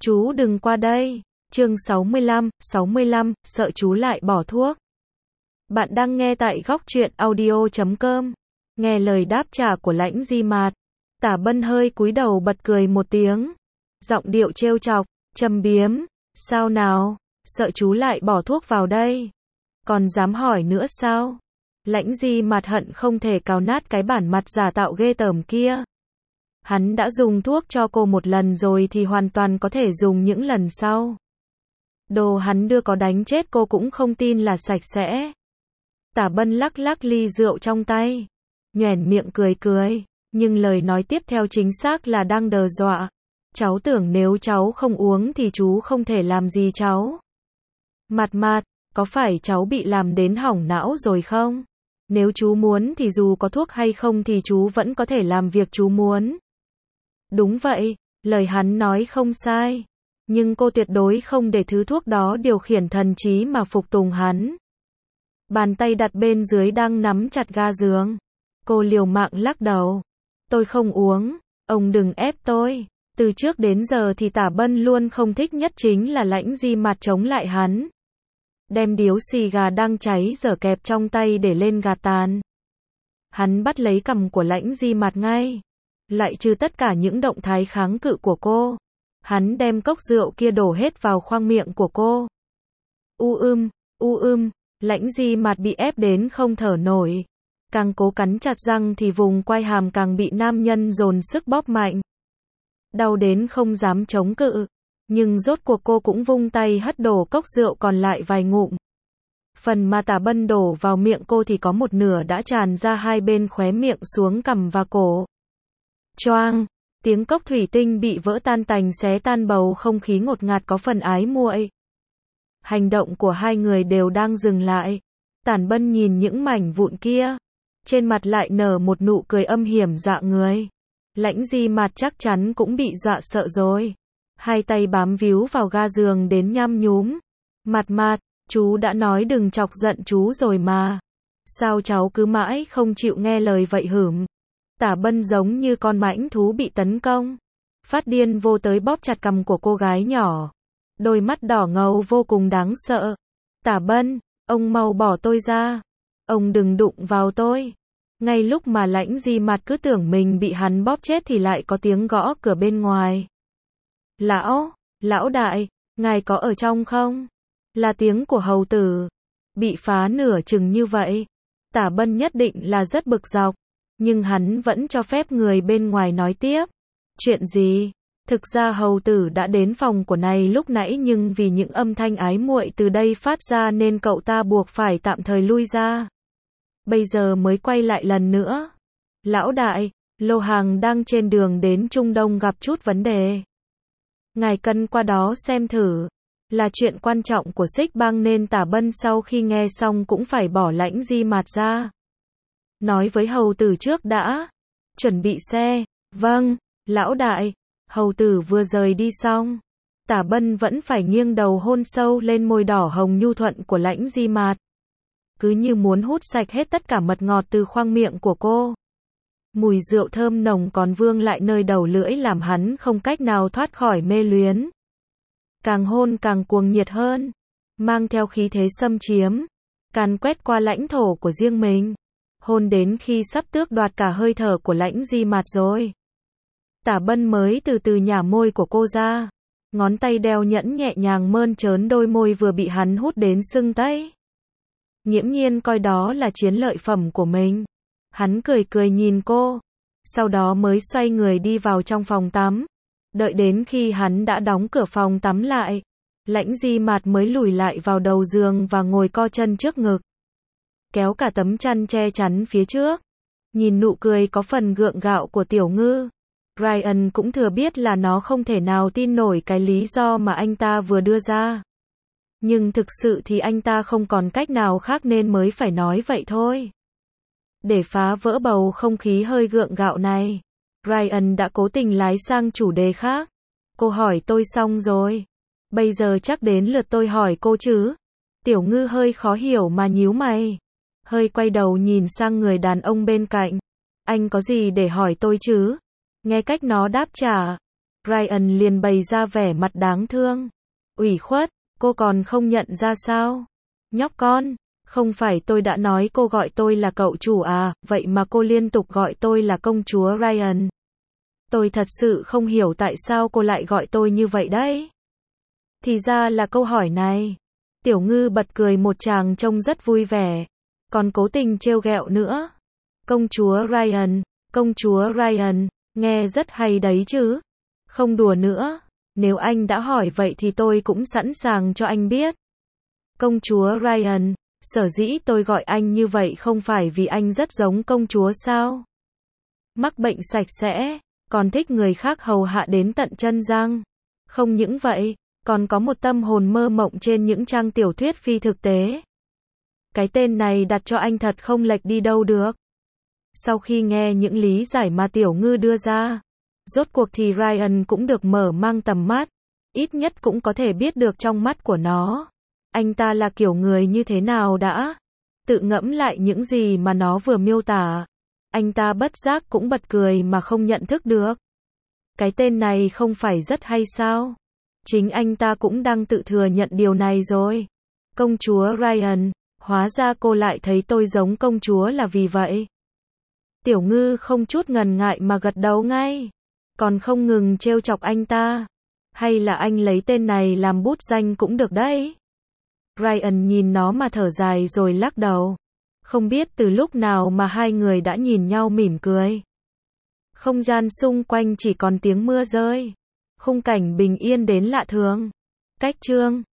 Chú đừng qua đây. Chương 65, sợ chú lại bỏ thuốc. Bạn đang nghe tại góc truyện audio.com. Nghe lời đáp trả của Lãnh Di Mạt, Tả Bân hơi cúi đầu bật cười một tiếng. Giọng điệu trêu chọc, châm biếm. Sao nào, sợ chú lại bỏ thuốc vào đây. Còn dám hỏi nữa sao? Lãnh Di Mạt hận không thể cào nát cái bản mặt giả tạo ghê tởm kia. Hắn đã dùng thuốc cho cô một lần rồi thì hoàn toàn có thể dùng những lần sau. Đồ hắn đưa có đánh chết cô cũng không tin là sạch sẽ. Tả Bân lắc lắc ly rượu trong tay, nhoẻn miệng cười cười, nhưng lời nói tiếp theo chính xác là đang đe dọa. Cháu tưởng nếu cháu không uống thì chú không thể làm gì cháu. Mạt, có phải cháu bị làm đến hỏng não rồi không? Nếu chú muốn thì dù có thuốc hay không thì chú vẫn có thể làm việc chú muốn. Đúng vậy, lời hắn nói không sai. Nhưng cô tuyệt đối không để thứ thuốc đó điều khiển thần trí mà phục tùng hắn. Bàn tay đặt bên dưới đang nắm chặt ga giường. Cô liều mạng lắc đầu. Tôi không uống, ông đừng ép tôi. Từ trước đến giờ thì Tả Bân luôn không thích nhất chính là Lãnh Di Mạt chống lại hắn. Đem điếu xì gà đang cháy dở kẹp trong tay để lên gạt tàn. Hắn bắt lấy cằm của Lãnh Di Mạt ngay. Lại trừ tất cả những động thái kháng cự của cô. Hắn đem cốc rượu kia đổ hết vào khoang miệng của cô. Lãnh Di Mạt bị ép đến không thở nổi. Càng cố cắn chặt răng thì vùng quai hàm càng bị nam nhân dồn sức bóp mạnh. Đau đến không dám chống cự. Nhưng rốt cuộc cô cũng vung tay hất đổ cốc rượu còn lại vài ngụm. Phần mà Tả Bân đổ vào miệng cô thì có một nửa đã tràn ra hai bên khóe miệng xuống cằm và cổ. Choang, tiếng cốc thủy tinh bị vỡ tan tành xé tan bầu không khí ngột ngạt có phần ái muội. Hành động của hai người đều đang dừng lại. Tả Bân nhìn những mảnh vụn kia, trên mặt lại nở một nụ cười âm hiểm dọa người. Lãnh Di Mạt chắc chắn cũng bị dọa sợ rồi. Hai tay bám víu vào ga giường đến nhăm nhúm. Mạt, chú đã nói đừng chọc giận chú rồi mà. Sao cháu cứ mãi không chịu nghe lời vậy hửm? Tả Bân giống như con mãnh thú bị tấn công. Phát điên vô tới bóp chặt cằm của cô gái nhỏ. Đôi mắt đỏ ngầu vô cùng đáng sợ. Tả Bân, ông mau bỏ tôi ra. Ông đừng đụng vào tôi. Ngay lúc mà Lãnh Di Mạt cứ tưởng mình bị hắn bóp chết thì lại có tiếng gõ cửa bên ngoài. Lão đại, ngài có ở trong không? Là tiếng của hầu tử. Bị phá nửa chừng như vậy. Tả Bân nhất định là rất bực dọc. Nhưng hắn vẫn cho phép người bên ngoài nói tiếp. Chuyện gì? Thực ra hầu tử đã đến phòng của này lúc nãy nhưng vì những âm thanh ái muội từ đây phát ra nên cậu ta buộc phải tạm thời lui ra. Bây giờ mới quay lại lần nữa. Lão đại, lô hàng đang trên đường đến Trung Đông gặp chút vấn đề. Ngài cần qua đó xem thử. Là chuyện quan trọng của Xích Bang nên Tả Bân sau khi nghe xong cũng phải bỏ Lãnh Di Mạt ra. Nói với hầu tử trước đã. Chuẩn bị xe. Vâng, lão đại. Hầu tử vừa rời đi xong. Tả Bân vẫn phải nghiêng đầu hôn sâu lên môi đỏ hồng nhu thuận của Lãnh Di Mạt. Cứ như muốn hút sạch hết tất cả mật ngọt từ khoang miệng của cô. Mùi rượu thơm nồng còn vương lại nơi đầu lưỡi làm hắn không cách nào thoát khỏi mê luyến. Càng hôn càng cuồng nhiệt hơn. Mang theo khí thế xâm chiếm. Càn quét qua lãnh thổ của riêng mình. Hôn đến khi sắp tước đoạt cả hơi thở của Lãnh Di Mạt rồi. Tả Bân mới từ từ nhả môi của cô ra. Ngón tay đeo nhẫn nhẹ nhàng mơn trớn đôi môi vừa bị hắn hút đến sưng tấy. Nghiễm nhiên coi đó là chiến lợi phẩm của mình. Hắn cười cười nhìn cô. Sau đó mới xoay người đi vào trong phòng tắm. Đợi đến khi hắn đã đóng cửa phòng tắm lại. Lãnh Di Mạt mới lùi lại vào đầu giường và ngồi co chân trước ngực. Kéo cả tấm chăn che chắn phía trước. Nhìn nụ cười có phần gượng gạo của Tiểu Ngư. Ryan cũng thừa biết là nó không thể nào tin nổi cái lý do mà anh ta vừa đưa ra. Nhưng thực sự thì anh ta không còn cách nào khác nên mới phải nói vậy thôi. Để phá vỡ bầu không khí hơi gượng gạo này, Ryan đã cố tình lái sang chủ đề khác. Cô hỏi tôi xong rồi. Bây giờ chắc đến lượt tôi hỏi cô chứ. Tiểu Ngư hơi khó hiểu mà nhíu mày. Hơi quay đầu nhìn sang người đàn ông bên cạnh. Anh có gì để hỏi tôi chứ? Nghe cách nó đáp trả. Ryan liền bày ra vẻ mặt đáng thương. Ủy khuất, cô còn không nhận ra sao? Nhóc con, không phải tôi đã nói cô gọi tôi là cậu chủ à, vậy mà cô liên tục gọi tôi là công chúa Ryan. Tôi thật sự không hiểu tại sao cô lại gọi tôi như vậy đấy. Thì ra là câu hỏi này. Tiểu Ngư bật cười một tràng trông rất vui vẻ, còn cố tình trêu ghẹo nữa. Công chúa Ryan, nghe rất hay đấy chứ. Không đùa nữa, nếu anh đã hỏi vậy thì tôi cũng sẵn sàng cho anh biết. Công chúa Ryan, sở dĩ tôi gọi anh như vậy không phải vì anh rất giống công chúa sao? Mắc bệnh sạch sẽ, còn thích người khác hầu hạ đến tận chân răng. Không những vậy, còn có một tâm hồn mơ mộng trên những trang tiểu thuyết phi thực tế. Cái tên này đặt cho anh thật không lệch đi đâu được. Sau khi nghe những lý giải mà Tiểu Ngư đưa ra, rốt cuộc thì Ryan cũng được mở mang tầm mắt, ít nhất cũng có thể biết được trong mắt của nó, anh ta là kiểu người như thế nào đã. Tự ngẫm lại những gì mà nó vừa miêu tả, anh ta bất giác cũng bật cười mà không nhận thức được. Cái tên này không phải rất hay sao? Chính anh ta cũng đang tự thừa nhận điều này rồi. Công chúa Ryan, hóa ra cô lại thấy tôi giống công chúa là vì vậy. Tiểu Ngư không chút ngần ngại mà gật đầu ngay, còn không ngừng trêu chọc anh ta. Hay là anh lấy tên này làm bút danh cũng được đấy. Ryan nhìn nó mà thở dài rồi lắc đầu. Không biết từ lúc nào mà hai người đã nhìn nhau mỉm cười. Không gian xung quanh chỉ còn tiếng mưa rơi. Khung cảnh bình yên đến lạ thường. Cách chương